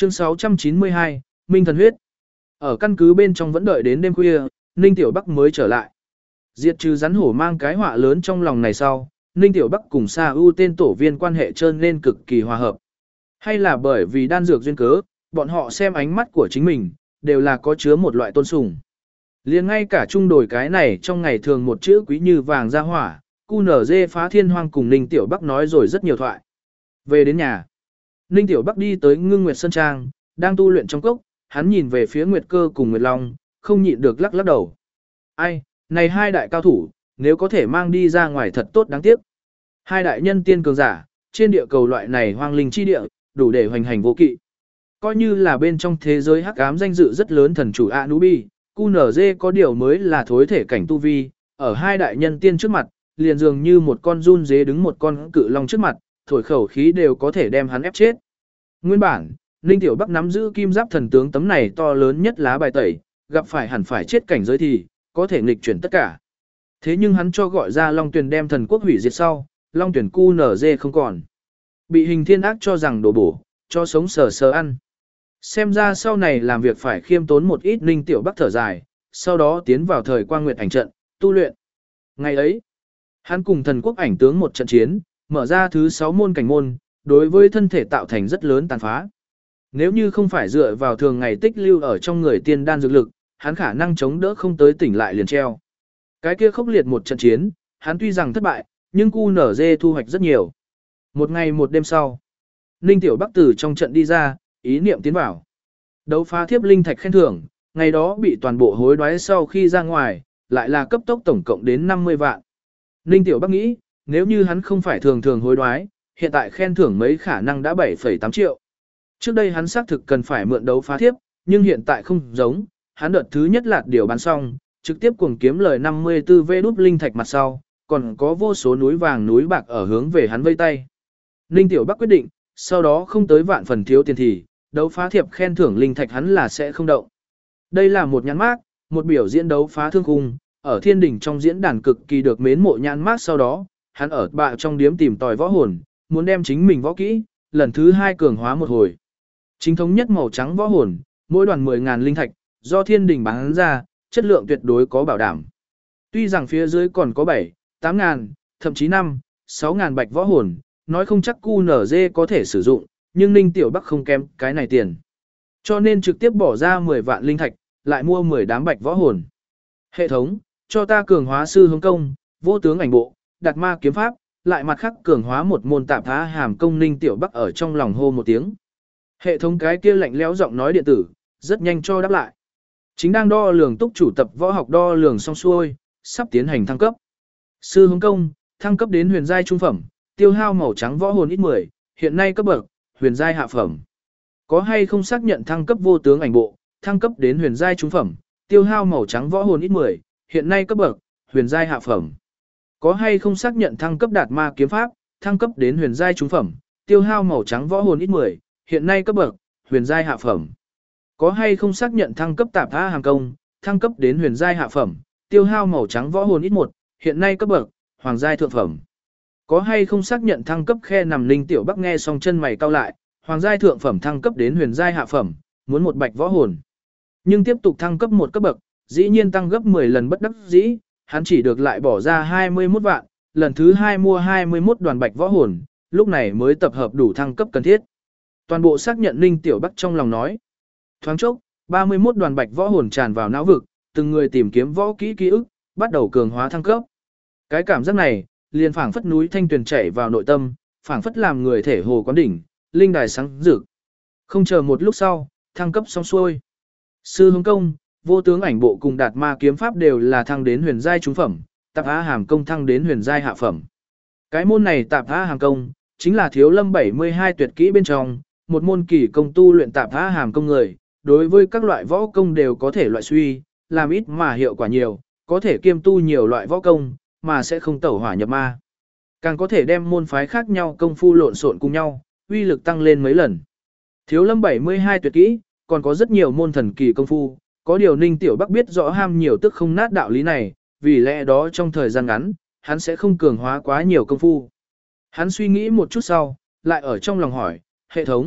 Chương 692, Minh thần huyết. Ở căn cứ bên trong vẫn đợi đến đêm khuya, Ninh Tiểu Bắc mới trở lại. Diệt trừ rắn hổ mang cái họa lớn trong lòng này sau, Ninh Tiểu Bắc cùng Sa U tên tổ viên quan hệ trơn nên cực kỳ hòa hợp. Hay là bởi vì đan dược duyên cớ, bọn họ xem ánh mắt của chính mình, đều là có chứa một loại tôn sùng. Liền ngay cả trung đổi cái này trong ngày thường một chữ quý như vàng ra hỏa, QNZ phá thiên hoang cùng Ninh Tiểu Bắc nói rồi rất nhiều thoại. Về đến nhà, Ninh Tiểu Bắc đi tới Ngưng Nguyệt Sơn Trang, đang tu luyện trong cốc, hắn nhìn về phía Nguyệt Cơ cùng Nguyệt Long, không nhịn được lắc lắc đầu. Ai, này hai đại cao thủ, nếu có thể mang đi ra ngoài thật tốt đáng tiếc. Hai đại nhân tiên cường giả, trên địa cầu loại này hoang linh chi địa, đủ để hoành hành vô kỵ. Coi như là bên trong thế giới hắc ám danh dự rất lớn thần chủ Anubi, QNZ có điều mới là thối thể cảnh tu vi, ở hai đại nhân tiên trước mặt, liền dường như một con run dế đứng một con cự long trước mặt, thổi khẩu khí đều có thể đem hắn ép chết. Nguyên bản, Ninh Tiểu Bắc nắm giữ kim giáp thần tướng tấm này to lớn nhất lá bài tẩy, gặp phải hẳn phải chết cảnh giới thì, có thể nghịch chuyển tất cả. Thế nhưng hắn cho gọi ra Long Tuyền đem thần quốc hủy diệt sau, Long Tuyền QNZ không còn. Bị hình thiên ác cho rằng đổ bổ, cho sống sờ sờ ăn. Xem ra sau này làm việc phải khiêm tốn một ít. Ninh Tiểu Bắc thở dài, sau đó tiến vào thời quang nguyệt ảnh trận, tu luyện. Ngày ấy, hắn cùng thần quốc ảnh tướng một trận chiến, mở ra thứ 6 môn cảnh môn, đối với thân thể tạo thành rất lớn tàn phá. Nếu như không phải dựa vào thường ngày tích lưu ở trong người tiên đan dược lực, hắn khả năng chống đỡ không tới tỉnh lại liền treo. Cái kia khốc liệt một trận chiến, hắn tuy rằng thất bại, nhưng QNZ thu hoạch rất nhiều. Một ngày một đêm sau, Ninh Tiểu Bắc từ trong trận đi ra, ý niệm tiến vào. Đấu phá thiếp linh thạch khen thưởng, ngày đó bị toàn bộ hối đoái sau khi ra ngoài, lại là cấp tốc tổng cộng đến 50 vạn. Ninh Tiểu Bắc nghĩ, nếu như hắn không phải thường thường hối đoái, hiện tại khen thưởng mấy khả năng đã 7,8 triệu. Trước đây hắn xác thực cần phải mượn đấu phá thiếp, nhưng hiện tại không giống, hắn đợt thứ nhất lạt điều bán xong, trực tiếp cuồng kiếm lời 54 vê đút linh thạch mặt sau, còn có vô số núi vàng núi bạc ở hướng về hắn vây tay. Ninh Tiểu Bắc quyết định, sau đó không tới vạn phần thiếu tiền thì, đấu phá thiệp khen thưởng linh thạch hắn là sẽ không động. Đây là một nhãn mác, một biểu diễn đấu phá thương khung, ở thiên đỉnh trong diễn đàn cực kỳ được mến mộ nhãn mác. Sau đó, hắn ở bạ trong điếm tìm tòi võ hồn, muốn đem chính mình võ kỹ, lần thứ 2 cường hóa một hồi. Chính thống nhất màu trắng võ hồn, mỗi đoàn 10.000 linh thạch, do thiên đỉnh bán ra, chất lượng tuyệt đối có bảo đảm. Tuy rằng phía dưới còn có 7, 8.000, thậm chí 5, 6.000 bạch võ hồn, nói không chắc QNZ có thể sử dụng, nhưng Ninh Tiểu Bắc không kém cái này tiền. Cho nên trực tiếp bỏ ra 10 vạn linh thạch, lại mua 10 đám bạch võ hồn. Hệ thống, cho ta cường hóa sư hướng công, vô tướng ảnh bộ, đặt ma kiếm pháp, lại mặt khác cường hóa một môn tạp phá hàm công. Ninh Tiểu Bắc ở trong lòng hô một tiếng. Hệ thống cái kia lạnh lẽo giọng nói điện tử, rất nhanh cho đáp lại. Chính đang đo lường túc chủ tập võ học đo lường xong xuôi, sắp tiến hành thăng cấp. Sư hướng công, thăng cấp đến huyền giai trung phẩm, tiêu hao màu trắng võ hồn ít 10, hiện nay cấp bậc, huyền giai hạ phẩm. Có hay không xác nhận thăng cấp vô tướng ảnh bộ, thăng cấp đến huyền giai trung phẩm, tiêu hao màu trắng võ hồn ít 10, hiện nay cấp bậc, huyền giai hạ phẩm. Có hay không xác nhận thăng cấp đạt ma kiếm pháp, thăng cấp đến huyền giai trung phẩm, tiêu hao màu trắng võ hồn ít 10, hiện nay cấp bậc, huyền giai hạ phẩm. Có hay không xác nhận thăng cấp tạp tha hàng công, thăng cấp đến huyền giai hạ phẩm, tiêu hao màu trắng võ hồn ít 1, hiện nay cấp bậc, hoàng giai thượng phẩm. Có hay không xác nhận thăng cấp khe nằm. Ninh Tiểu Bắc nghe xong chân mày cau lại, hoàng giai thượng phẩm thăng cấp đến huyền giai hạ phẩm, muốn một bạch võ hồn. Nhưng tiếp tục thăng cấp một cấp bậc, dĩ nhiên tăng gấp 10 lần bất đắc dĩ, hắn chỉ được lại bỏ ra 21 vạn, lần thứ 2 mua 21 đoàn bạch võ hồn, lúc này mới tập hợp đủ thăng cấp cần thiết. Toàn bộ xác nhận. Ninh Tiểu Bắc trong lòng nói. Thoáng chốc, 31 đoàn bạch võ hồn tràn vào não vực, từng người tìm kiếm võ kỹ ký ức, bắt đầu cường hóa thăng cấp. Cái cảm giác này, liền phảng phất núi thanh tuyền chảy vào nội tâm, phảng phất làm người thể hồ quán đỉnh, linh đài sáng rực. Không chờ một lúc sau, thăng cấp xong xuôi. Sư hướng công, vô tướng ảnh bộ cùng đạt ma kiếm pháp đều là thăng đến huyền giai trung phẩm, tạp á hàm công thăng đến huyền giai hạ phẩm. Cái môn này tạp á hàm công, chính là Thiếu Lâm 72 tuyệt kỹ bên trong, một môn kỳ công tu luyện tạp á hàm công người, đối với các loại võ công đều có thể loại suy, làm ít mà hiệu quả nhiều, có thể kiêm tu nhiều loại võ công, mà sẽ không tẩu hỏa nhập ma. Càng có thể đem môn phái khác nhau công phu lộn xộn cùng nhau, uy lực tăng lên mấy lần. Thiếu Lâm 72 tuyệt kỹ, còn có rất nhiều môn thần kỳ công phu, có điều Ninh Tiểu Bắc biết rõ ham nhiều tức không nát đạo lý này, vì lẽ đó trong thời gian ngắn, hắn sẽ không cường hóa quá nhiều công phu. Hắn suy nghĩ một chút sau, lại ở trong lòng hỏi, hệ thống,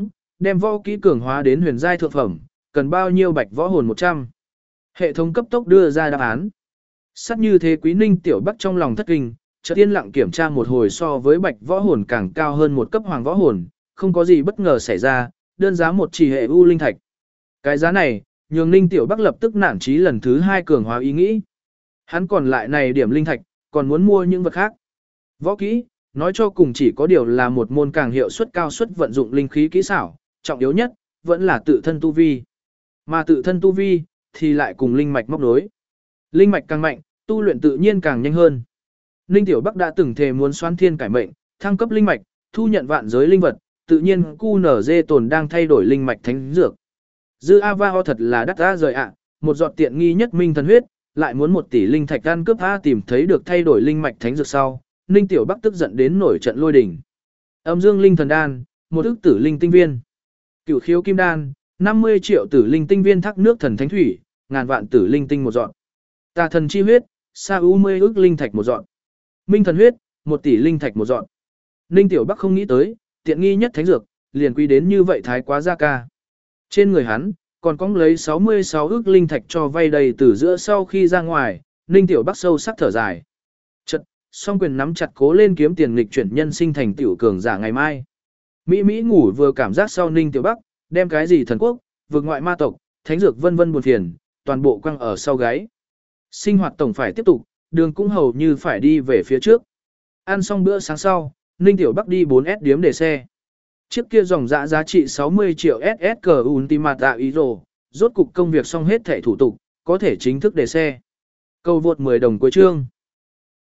đem võ kỹ cường hóa đến huyền giai thượng phẩm, cần bao nhiêu bạch võ hồn 100. Hệ thống cấp tốc đưa ra đáp án. Sắc như thế Quý Ninh Tiểu Bắc trong lòng thất kinh, chợt yên lặng kiểm tra một hồi so với bạch võ hồn càng cao hơn một cấp hoàng võ hồn, không có gì bất ngờ xảy ra, đơn giá một chỉ hệ u linh thạch. Cái giá này, nhường Ninh Tiểu Bắc lập tức nản chí lần thứ 2 cường hóa ý nghĩ. Hắn còn lại này điểm linh thạch, còn muốn mua những vật khác. Võ kỹ, nói cho cùng chỉ có điều là một môn càng hiệu suất cao suất vận dụng linh khí kỹ xảo, trọng yếu nhất vẫn là tự thân tu vi. Mà tự thân tu vi thì lại cùng linh mạch móc đối. Linh mạch càng mạnh, tu luyện tự nhiên càng nhanh hơn. Ninh Tiểu Bắc đã từng thề muốn xoán thiên cải mệnh, thăng cấp linh mạch, thu nhận vạn giới linh vật, tự nhiên QNZ tồn đang thay đổi linh mạch thánh dược. Dư Ava thật là đắt ra rời ạ, một giọt tiện nghi nhất minh thần huyết, lại muốn 1 tỷ linh thạch ăn cướp A tìm thấy được thay đổi linh mạch thánh dược sau, Ninh Tiểu Bắc tức giận đến nổi trận lôi đình. Âm dương linh thần đan, 1 ức tử linh tinh viên. Cửu khiếu kim đan, 50 triệu tử linh tinh viên thác nước thần thánh thủy, ngàn vạn tử linh tinh một dọn. Tà thần chi huyết, sa u 10 ức linh thạch một dọn. Minh thần huyết, 1 tỷ linh thạch một dọn. Ninh Tiểu Bắc không nghĩ tới, tiện nghi nhất thánh dược, liền quý đến như vậy thái quá ra ca. Trên người hắn, còn có lấy 66 ức linh thạch cho vay đầy từ giữa sau khi ra ngoài, Ninh Tiểu Bắc sâu sắc thở dài. Chật, song quyền nắm chặt cố lên kiếm tiền nghịch chuyển nhân sinh thành tiểu cường giả ngày mai. Mỹ ngủ vừa cảm giác sau Ninh Tiểu Bắc, đem cái gì thần quốc, vượt ngoại ma tộc, thánh dược vân vân buồn phiền, toàn bộ quăng ở sau gáy. Sinh hoạt tổng phải tiếp tục, đường cũng hầu như phải đi về phía trước. Ăn xong bữa sáng sau, Ninh Tiểu Bắc đi 4S điếm để xe. Chiếc kia dòng giá trị 60 triệu SSC Ultimate Euro, rốt cục công việc xong hết thảy thủ tục, có thể chính thức để xe. Câu vượt 10 đồng cuối chương.